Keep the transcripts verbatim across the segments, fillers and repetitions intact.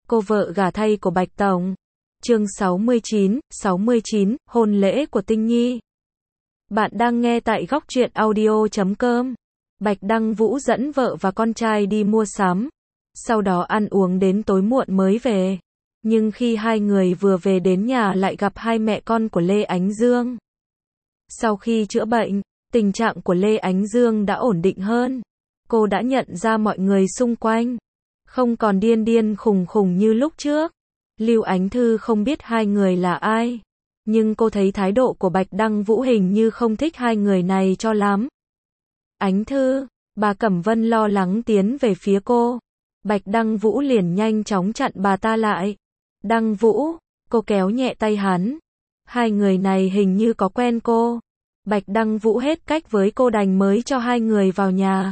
Cô vợ gả thay của Bạch Tổng. Chương sáu mươi chín, sáu mươi chín, hôn lễ của Tinh Nhi. Bạn đang nghe tại góc truyện audio chấm com. Bạch Đăng Vũ dẫn vợ và con trai đi mua sắm, sau đó ăn uống đến tối muộn mới về. Nhưng khi hai người vừa về đến nhà lại gặp hai mẹ con của Lê Ánh Dương. Sau khi chữa bệnh, tình trạng của Lê Ánh Dương đã ổn định hơn. Cô đã nhận ra mọi người xung quanh không còn điên điên khùng khùng như lúc trước. Lưu Ánh Thư không biết hai người là ai, nhưng cô thấy thái độ của Bạch Đăng Vũ hình như không thích hai người này cho lắm. Ánh Thư, bà Cẩm Vân lo lắng tiến về phía cô. Bạch Đăng Vũ liền nhanh chóng chặn bà ta lại. Đăng Vũ, cô kéo nhẹ tay hắn. Hai người này hình như có quen cô. Bạch Đăng Vũ hết cách với cô đành mới cho hai người vào nhà.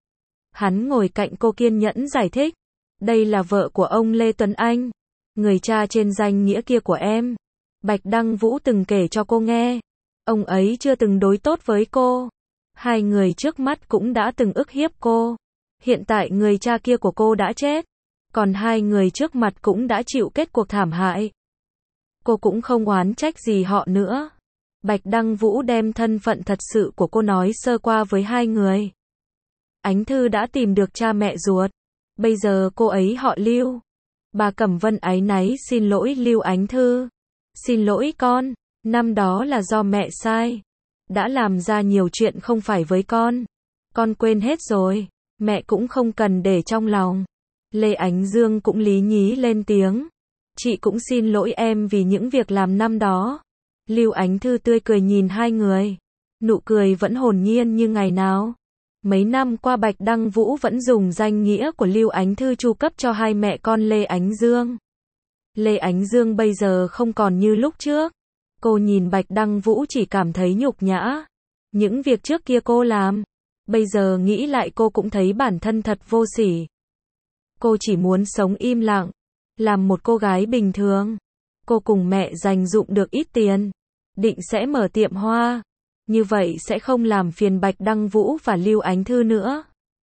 Hắn ngồi cạnh cô kiên nhẫn giải thích. Đây là vợ của ông Lê Tuấn Anh, người cha trên danh nghĩa kia của em. Bạch Đăng Vũ từng kể cho cô nghe. Ông ấy chưa từng đối tốt với cô. Hai người trước mắt cũng đã từng ức hiếp cô. Hiện tại người cha kia của cô đã chết, còn hai người trước mặt cũng đã chịu kết cuộc thảm hại. Cô cũng không oán trách gì họ nữa. Bạch Đăng Vũ đem thân phận thật sự của cô nói sơ qua với hai người. Ánh Thư đã tìm được cha mẹ ruột. Bây giờ cô ấy họ Lưu. Bà Cẩm Vân áy náy xin lỗi Lưu Ánh Thư. Xin lỗi con, năm đó là do mẹ sai. Đã làm ra nhiều chuyện không phải với con. Con quên hết rồi, mẹ cũng không cần để trong lòng. Lê Ánh Dương cũng lý nhí lên tiếng. Chị cũng xin lỗi em vì những việc làm năm đó. Lưu Ánh Thư tươi cười nhìn hai người. Nụ cười vẫn hồn nhiên như ngày nào. Mấy năm qua Bạch Đăng Vũ vẫn dùng danh nghĩa của Lưu Ánh Thư chu cấp cho hai mẹ con Lê Ánh Dương. Lê Ánh Dương bây giờ không còn như lúc trước. Cô nhìn Bạch Đăng Vũ chỉ cảm thấy nhục nhã. Những việc trước kia cô làm, bây giờ nghĩ lại cô cũng thấy bản thân thật vô sỉ. Cô chỉ muốn sống im lặng, làm một cô gái bình thường. Cô cùng mẹ dành dụm được ít tiền, định sẽ mở tiệm hoa. Như vậy sẽ không làm phiền Bạch Đăng Vũ và Lưu Ánh Thư nữa.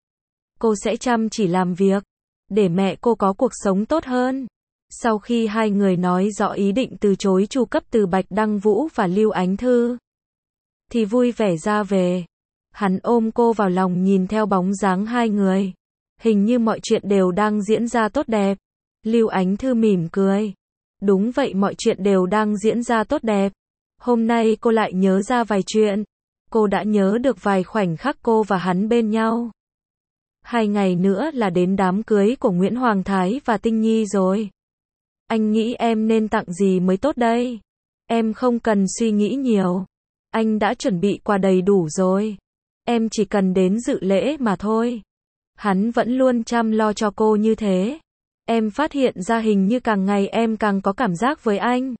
Cô sẽ chăm chỉ làm việc, để mẹ cô có cuộc sống tốt hơn. Sau khi hai người nói rõ ý định từ chối chu cấp từ Bạch Đăng Vũ và Lưu Ánh Thư, thì vui vẻ ra về. Hắn ôm cô vào lòng nhìn theo bóng dáng hai người. Hình như mọi chuyện đều đang diễn ra tốt đẹp. Lưu Ánh Thư mỉm cười. Đúng vậy, mọi chuyện đều đang diễn ra tốt đẹp. Hôm nay cô lại nhớ ra vài chuyện. Cô đã nhớ được vài khoảnh khắc cô và hắn bên nhau. Hai ngày nữa là đến đám cưới của Nguyễn Hoàng Thái và Tinh Nhi rồi. Anh nghĩ em nên tặng gì mới tốt đây? Em không cần suy nghĩ nhiều. Anh đã chuẩn bị quà đầy đủ rồi. Em chỉ cần đến dự lễ mà thôi. Hắn vẫn luôn chăm lo cho cô như thế. Em phát hiện ra hình như càng ngày em càng có cảm giác với anh.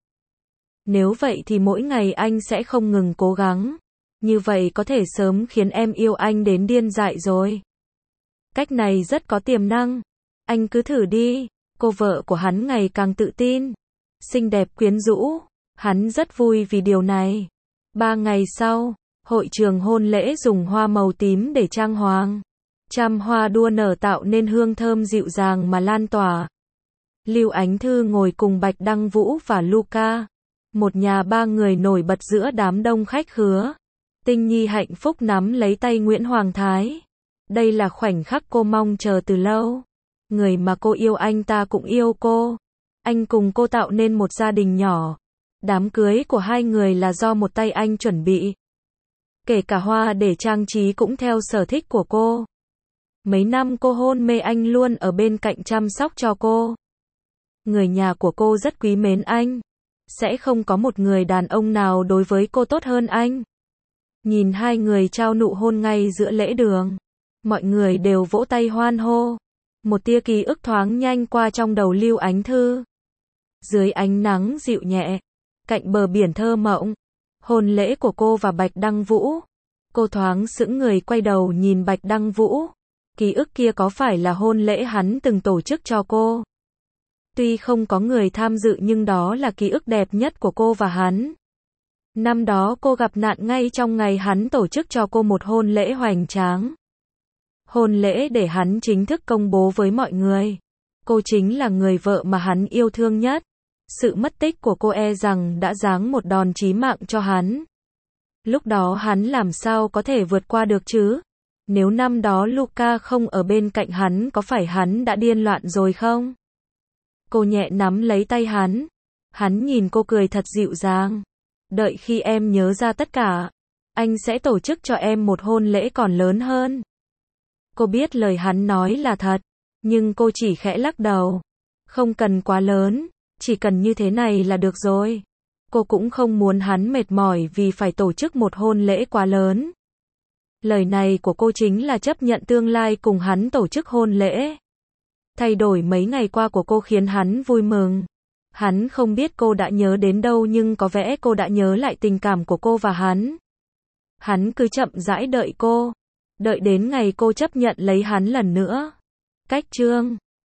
Nếu vậy thì mỗi ngày anh sẽ không ngừng cố gắng. Như vậy có thể sớm khiến em yêu anh đến điên dại rồi. Cách này rất có tiềm năng. Anh cứ thử đi. Cô vợ của hắn ngày càng tự tin, xinh đẹp quyến rũ. Hắn rất vui vì điều này. Ba ngày sau, hội trường hôn lễ dùng hoa màu tím để trang hoàng. Trăm hoa đua nở tạo nên hương thơm dịu dàng mà lan tỏa. Lưu Ánh Thư ngồi cùng Bạch Đăng Vũ và Luca. Một nhà ba người nổi bật giữa đám đông khách khứa. Tinh Nhi hạnh phúc nắm lấy tay Nguyễn Hoàng Thái. Đây là khoảnh khắc cô mong chờ từ lâu. Người mà cô yêu anh ta cũng yêu cô. Anh cùng cô tạo nên một gia đình nhỏ. Đám cưới của hai người là do một tay anh chuẩn bị. Kể cả hoa để trang trí cũng theo sở thích của cô. Mấy năm cô hôn mê anh luôn ở bên cạnh chăm sóc cho cô. Người nhà của cô rất quý mến anh. Sẽ không có một người đàn ông nào đối với cô tốt hơn anh. Nhìn hai người trao nụ hôn ngay giữa lễ đường. Mọi người đều vỗ tay hoan hô. Một tia ký ức thoáng nhanh qua trong đầu Lưu Ánh Thư. Dưới ánh nắng dịu nhẹ, cạnh bờ biển thơ mộng, hôn lễ của cô và Bạch Đăng Vũ. Cô thoáng sững người quay đầu nhìn Bạch Đăng Vũ. Ký ức kia có phải là hôn lễ hắn từng tổ chức cho cô? Tuy không có người tham dự nhưng đó là ký ức đẹp nhất của cô và hắn. Năm đó cô gặp nạn ngay trong ngày hắn tổ chức cho cô một hôn lễ hoành tráng. Hôn lễ để hắn chính thức công bố với mọi người. Cô Cô chính là người vợ mà hắn yêu thương nhất. Sự mất tích của cô e rằng đã giáng một đòn chí mạng cho hắn. Lúc đó hắn làm sao có thể vượt qua được chứ? Nếu năm đó Luca không ở bên cạnh hắn có phải hắn đã điên loạn rồi không? Cô nhẹ nắm lấy tay hắn. Hắn nhìn cô cười thật dịu dàng. Đợi khi em nhớ ra tất cả, anh sẽ tổ chức cho em một hôn lễ còn lớn hơn. Cô biết lời hắn nói là thật, nhưng cô chỉ khẽ lắc đầu. Không cần quá lớn, chỉ cần như thế này là được rồi. Cô cũng không muốn hắn mệt mỏi vì phải tổ chức một hôn lễ quá lớn. Lời này của cô chính là chấp nhận tương lai cùng hắn tổ chức hôn lễ. Thay đổi mấy ngày qua của cô khiến hắn vui mừng. Hắn không biết cô đã nhớ đến đâu nhưng có vẻ cô đã nhớ lại tình cảm của cô và hắn. Hắn cứ chậm rãi đợi cô. Đợi đến ngày cô chấp nhận lấy hắn lần nữa. Cách chương